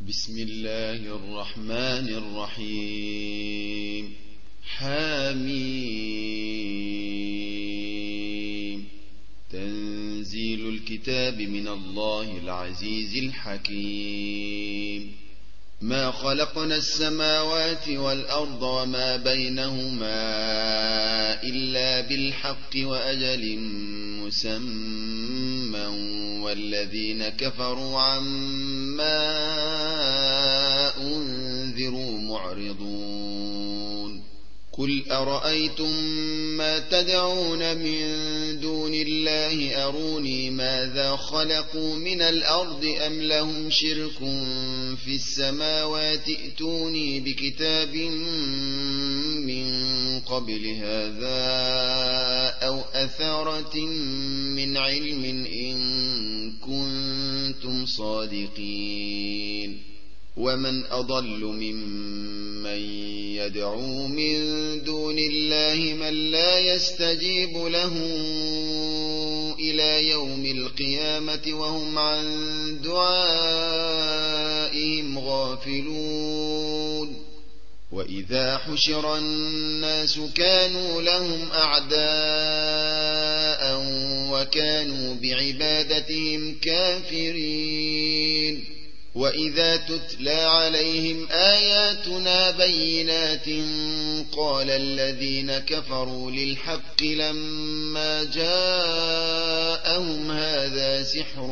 بسم الله الرحمن الرحيم. حميم. تنزيل الكتاب من الله العزيز الحكيم. ما خلقنا السماوات والأرض وما بينهما إلا بالحق وأجل مسمى والذين كفروا عما أنذروا معرضون. قل أرأيتم ما تدعون من دون الله أروني ماذا خلقوا من الأرض أم لهم شرك في السماوات ائتوني بكتاب من قبل هذا أو أثارة من علم إن كنتم صادقين. ومن أضل ممن يدعو من دون الله من لا يستجيب له إلى يوم القيامة وهم عن دعائهم غافلون. وإذا حشر الناس كانوا لهم أعداء وكانوا بعبادتهم كافرين. وإذا تتلى عليهم آياتنا بينات قال الذين كفروا للحق لما جاءهم هذا سحر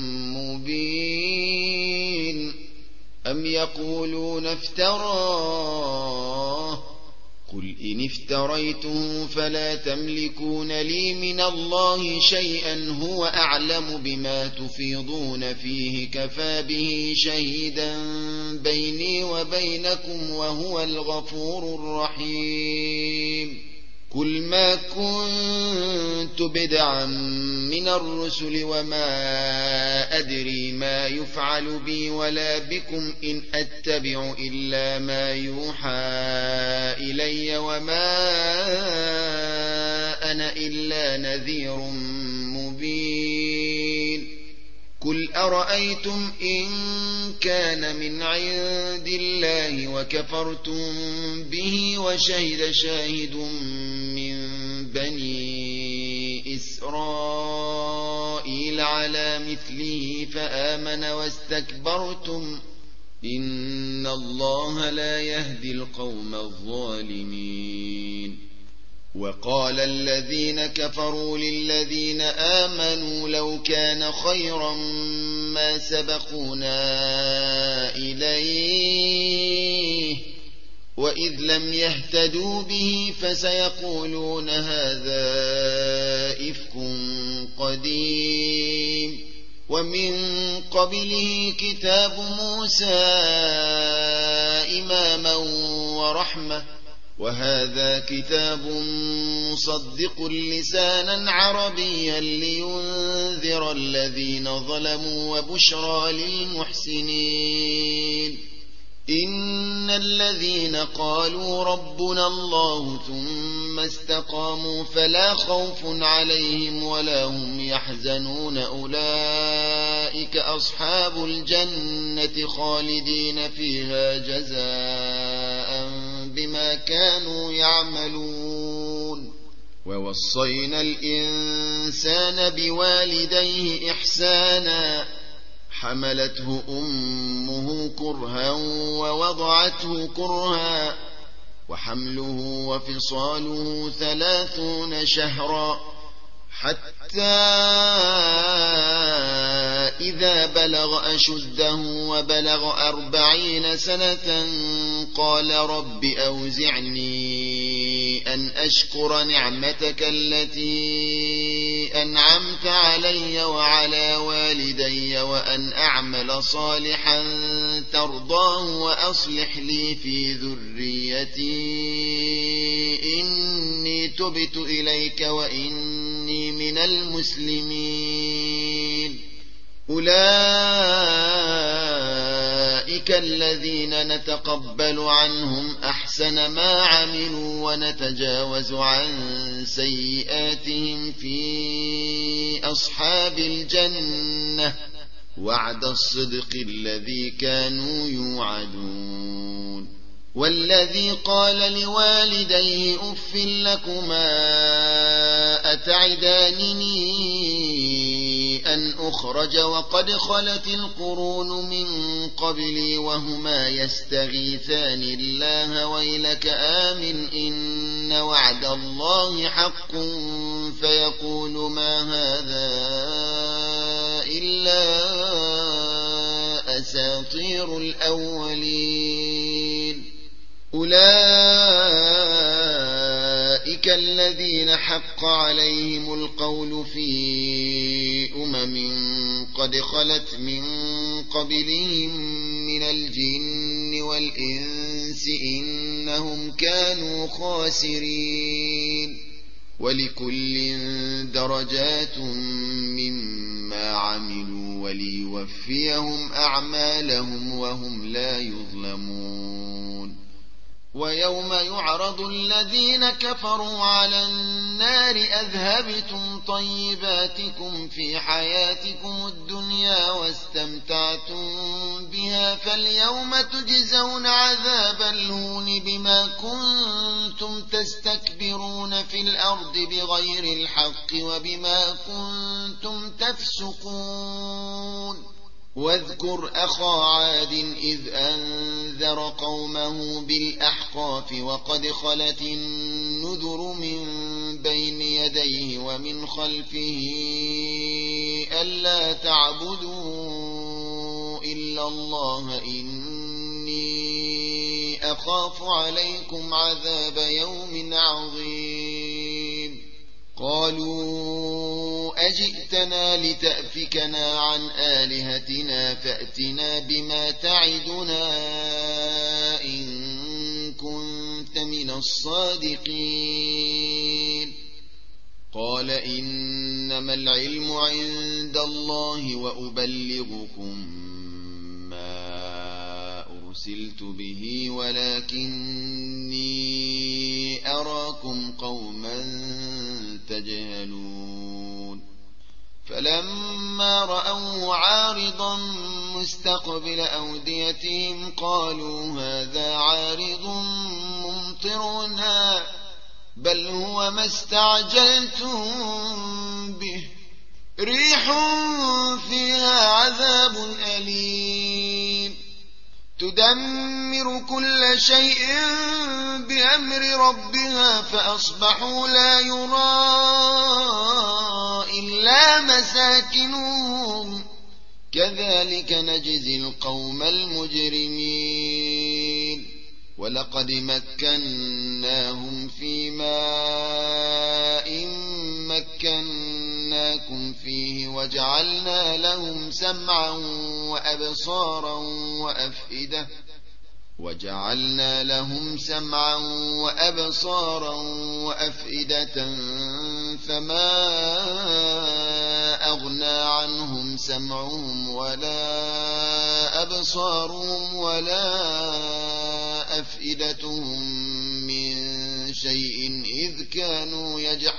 مبين أم يقولون افتراه قل إن افتريته فلا تملكون لي من الله شيئا هو أعلم بما تفيضون فيه كفى به شهيدا بيني وبينكم وهو الغفور الرحيم. قل ما كنت بدعا من الرسل وما أدري ما يفعل بي ولا بكم إن أتبع إلا ما يوحى إلي وما أنا إلا نذير مبين. قل أرأيتم إن كان من عند الله وكفرتم به وشهد شاهد من بني إسرائيل على مثله فآمن واستكبرتم إن الله لا يهدي القوم الظالمين. وقال الذين كفروا للذين آمنوا لو كان خيرا ما سبقونا إليه وإذ لم يهتدوا به فسيقولون هذا إفك قديم. ومن قبله كتاب موسى إماما ورحمة وهذا كتاب مصدق لسانا عربيا لينذر الذين ظلموا وبشرى للمحسنين. إن الذين قالوا ربنا الله ثم استقاموا فلا خوف عليهم ولا هم يحزنون أولئك أصحاب الجنة خالدين فيها جزاء بما كانوا يعملون. ووصينا الإنسان بوالديه إحسانا حملته أمه كرها ووضعته كرها وحمله وفصاله 30 شهرا حتى إذا بلغ أشده وبلغ 40 سنة قال رب أوزعني أن أشكر نعمتك التي أنعمت علي وعلى والدي وأن أعمل صالحا ترضاه وأصلح لي في ذريتي إني تبت إليك وإني من المسلمين. أولئك الذين نتقبل عنهم أحسن ما عملوا ونتجاوز عن سيئاتهم في أصحاب الجنة وعد الصدق الذي كانوا يوعدون والذي قال لوالديه أف لكما أتعدانني أن أخرج وقد خلت القرون من قبلي وهما يستغيثان الله ويلك آمن إن وعد الله حق فيقول ما هذا إلا أساطير الأولين أولئك الذين حق عليهم القول في قد خلت من قبلهم من الجن والإنس إنهم كانوا خاسرين ولكل درجات مما عملوا وليوفيهم أعمالهم وهم لا يظلمون ويوم يعرض الذين كفروا على النار أذهبتم طيباتكم في حياتكم الدنيا واستمتعتم بها فاليوم تجزون عذاب الهون بما كنتم تستكبرون في الأرض بغير الحق وبما كنتم تفسقون واذكر أخا عاد إذ أنذر قومه بالأحقاف وقد خلت النذر من بين يديه ومن خلفه ألا تعبدوا إلا الله إني أخاف عليكم عذاب يوم عظيم قالوا أجئتنا لتأفكنا عن آلهتنا فأتنا بما تعدنا إن كنت من الصادقين قال إنما العلم عند الله وأبلغكم ما أرسلت به ولكني أراكم قوما تجهلون فلما رأوه عارضا مستقبل أوديتهم قالوا هذا عارض ممطرنا بل هو ما استعجلتم به ريح فيها عذاب أليم تدمر كل شيء بأمر ربها فأصبحوا لا يرى إلا مساكنهم كذلك نجزي القوم المجرمين ولقد مكناهم في ماء مكناكم فيه وجعلنا لهم سمعا وأبصارا وأفئدة فما أغنى عنهم سمعهم ولا أبصارهم ولا أفئدتهم من شيء إذ كانوا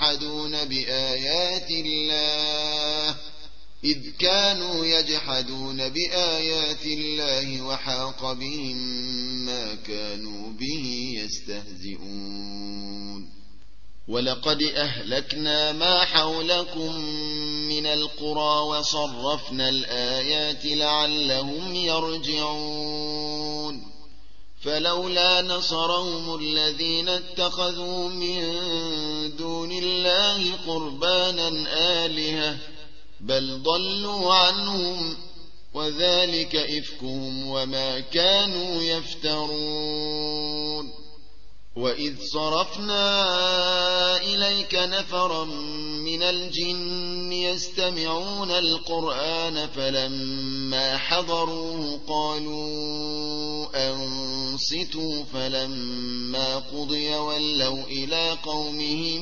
يجحدون بآيات الله وحاق بهم ما كانوا به يستهزئون ولقد أهلكنا ما حولكم من القرى وصرفنا الآيات لعلهم يرجعون فلولا نصرهم الذين اتخذوا من دون الله قربانا آلهة بل ضلوا عنهم وذلك إفكهم وما كانوا يفترون وإذ صرفنا إليك نفرا من الجن يستمعون القرآن فلما حضروه قالوا أنصتوا فلما قضي ولوا إلى قومهم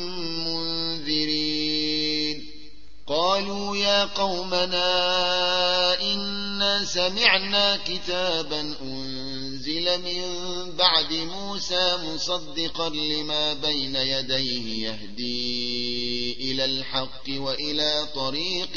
منذرين قالوا يا قومنا إنا سمعنا كتابا أنزل من بعد موسى مصدقا لما بين يديه يهدي إلى الحق وإلى طريق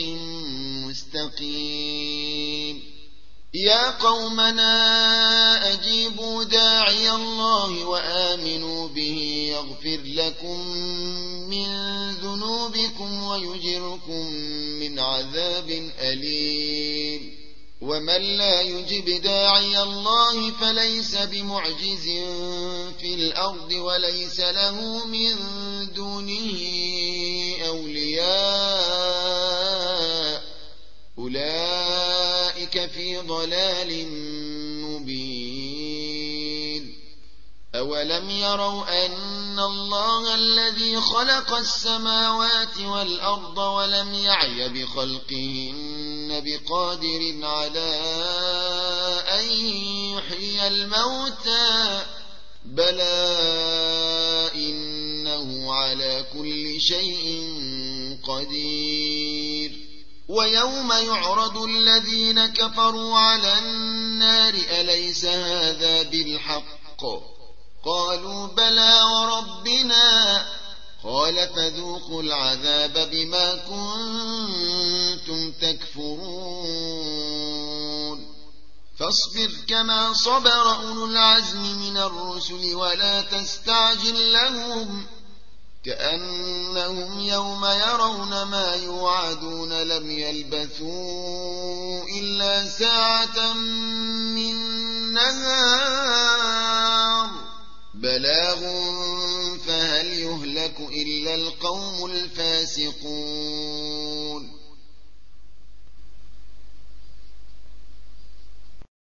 مستقيم. يا قومنا أجيبوا داعي الله وآمنوا به يغفر لكم من ذنوبكم ويجركم من عذاب أليم. ومن لا يجب داعي الله فليس بمعجز في الأرض وليس له من دونه أولياء، أولئك في ضلال مبين. أولم يروا أن الله الذي خلق السماوات والأرض ولم يعي بخلقهن بقادر على أن يحيي الموتى، بلى إنه على كل شيء قدير. ويوم يعرض الذين كفروا على النار أليس هذا بالحق؟ قالوا بلى وربنا، قال فذوقوا العذاب بما كنتم تكفرون. فاصبر كما صبر أولو العزم من الرسل ولا تستعجل لهم، كأنهم يوم يرون ما يوعدون لم يلبثوا إلا ساعة من نهار بلاغ فهل يهلك إلا القوم الفاسقون.